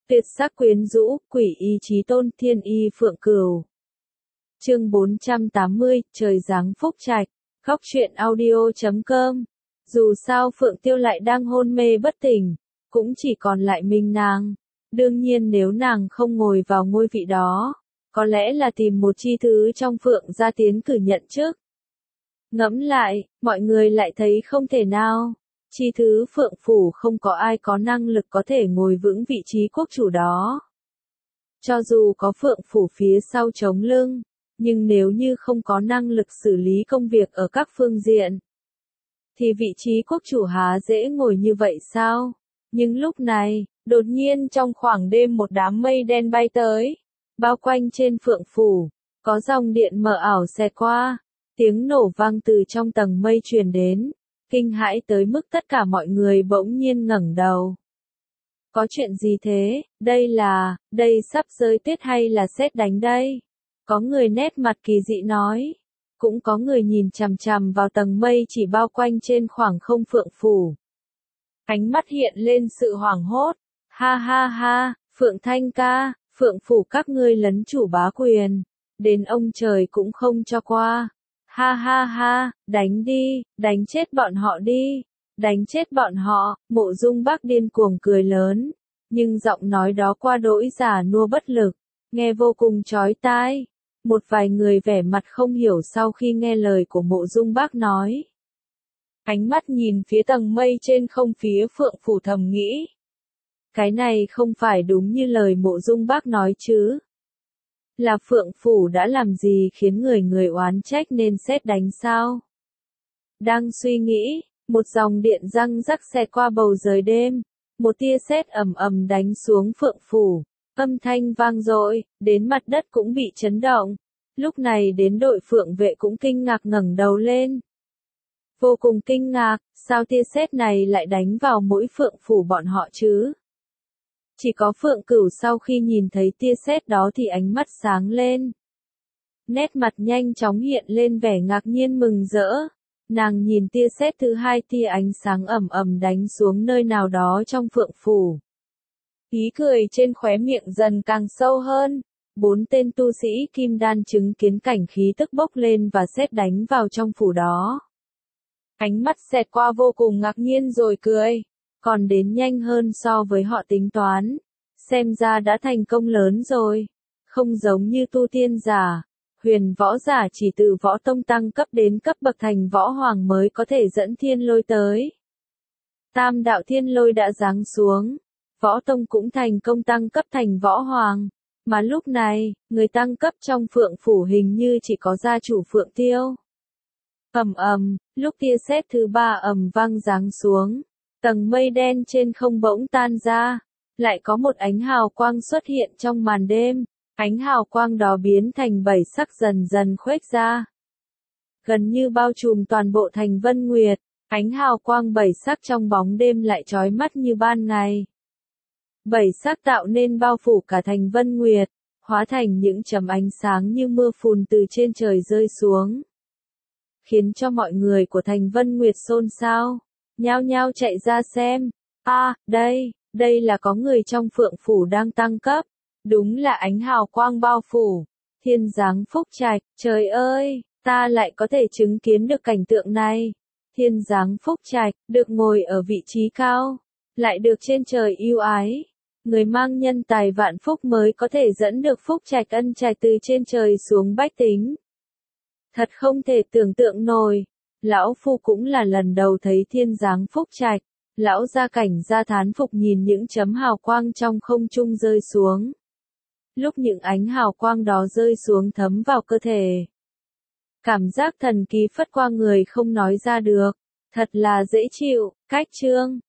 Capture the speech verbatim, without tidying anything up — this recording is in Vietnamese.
Tuyệt sắc quyến rũ, quỷ y chí tôn, thiên y phượng cửu. Chương bốn trăm tám mươi, trời giáng phúc trạch. Góc truyện audio chấm com. Dù sao Phượng Tiêu lại đang hôn mê bất tỉnh, cũng chỉ còn lại mình nàng. Đương nhiên nếu nàng không ngồi vào ngôi vị đó, có lẽ là tìm một chi thứ trong Phượng gia tiến cử nhận chức. Ngẫm lại, mọi người lại thấy không thể nào. Chi thứ Phượng phủ không có ai có năng lực có thể ngồi vững vị trí quốc chủ đó. Cho dù có Phượng phủ phía sau chống lưng, nhưng nếu như không có năng lực xử lý công việc ở các phương diện, thì vị trí quốc chủ há dễ ngồi như vậy sao? Nhưng lúc này, đột nhiên trong khoảng đêm một đám mây đen bay tới, bao quanh trên Phượng phủ, có dòng điện mờ ảo xẹt qua, tiếng nổ vang từ trong tầng mây truyền đến, kinh hãi tới mức tất cả mọi người bỗng nhiên ngẩng đầu. Có chuyện gì thế? Đây là, đây sắp rơi tuyết hay là sét đánh đây? Có người nét mặt kỳ dị nói. Cũng có người nhìn chằm chằm vào tầng mây chỉ bao quanh trên khoảng không Phượng phủ. Ánh mắt hiện lên sự hoảng hốt. Ha ha ha, Phượng Thanh ca, Phượng phủ các ngươi lấn chủ bá quyền. Đến ông trời cũng không cho qua. Ha ha ha, đánh đi, đánh chết bọn họ đi. Đánh chết bọn họ, Mộ Dung Bác điên cuồng cười lớn. Nhưng giọng nói đó qua đỗi già nua bất lực, nghe vô cùng chói tai. Một vài người vẻ mặt không hiểu sau khi nghe lời của Mộ Dung Bác nói. Ánh mắt nhìn phía tầng mây trên không phía Phượng phủ thầm nghĩ. Cái này không phải đúng như lời Mộ Dung Bác nói chứ. Là Phượng phủ đã làm gì khiến người người oán trách nên sét đánh sao? Đang suy nghĩ, một dòng điện răng rắc xẹt qua bầu trời đêm, một tia sét ầm ầm đánh xuống Phượng phủ. Âm thanh vang dội, đến mặt đất cũng bị chấn động. Lúc này đến đội Phượng vệ cũng kinh ngạc ngẩng đầu lên. Vô cùng kinh ngạc, sao tia sét này lại đánh vào mỗi Phượng phủ bọn họ chứ? Chỉ có Phượng Cửu sau khi nhìn thấy tia sét đó thì ánh mắt sáng lên. Nét mặt nhanh chóng hiện lên vẻ ngạc nhiên mừng rỡ. Nàng nhìn tia sét thứ hai, tia ánh sáng ầm ầm đánh xuống nơi nào đó trong Phượng phủ. Ý cười trên khóe miệng dần càng sâu hơn. Bốn tên tu sĩ kim đan chứng kiến cảnh khí tức bốc lên và sét đánh vào trong phủ đó. Ánh mắt xẹt qua vô cùng ngạc nhiên rồi cười. Còn đến nhanh hơn so với họ tính toán. Xem ra đã thành công lớn rồi. Không giống như tu tiên giả. Huyền võ giả chỉ từ võ tông tăng cấp đến cấp bậc thành võ hoàng mới có thể dẫn thiên lôi tới. Tam đạo thiên lôi đã giáng xuống. Võ tông cũng thành công tăng cấp thành võ hoàng. Mà lúc này, người tăng cấp trong Phượng phủ hình như chỉ có gia chủ Phượng Tiêu. Ầm ầm, lúc tia sét thứ ba ầm vang giáng xuống, tầng mây đen trên không bỗng tan ra, lại có một ánh hào quang xuất hiện trong màn đêm, ánh hào quang đó biến thành bảy sắc dần dần khuếch ra. Gần như bao trùm toàn bộ thành Vân Nguyệt, ánh hào quang bảy sắc trong bóng đêm lại chói mắt như ban ngày. Bảy sắc tạo nên bao phủ cả thành Vân Nguyệt, hóa thành những chấm ánh sáng như mưa phùn từ trên trời rơi xuống. Khiến cho mọi người của thành Vân Nguyệt xôn xao, nhao nhao chạy ra xem. A, à, đây, đây là có người trong Phượng phủ đang tăng cấp. Đúng là ánh hào quang bao phủ. Thiên giáng phúc trạch, trời ơi, ta lại có thể chứng kiến được cảnh tượng này. Thiên giáng phúc trạch, được ngồi ở vị trí cao, lại được trên trời yêu ái. Người mang nhân tài vạn phúc mới có thể dẫn được phúc trạch ân trạch từ trên trời xuống bách tính. Thật không thể tưởng tượng nổi. Lão Phu cũng là lần đầu thấy thiên giáng phúc trạch. Lão gia cảnh gia thán phục nhìn những chấm hào quang trong không trung rơi xuống. Lúc những ánh hào quang đó rơi xuống thấm vào cơ thể. Cảm giác thần kỳ phất qua người không nói ra được. Thật là dễ chịu. Cách chương.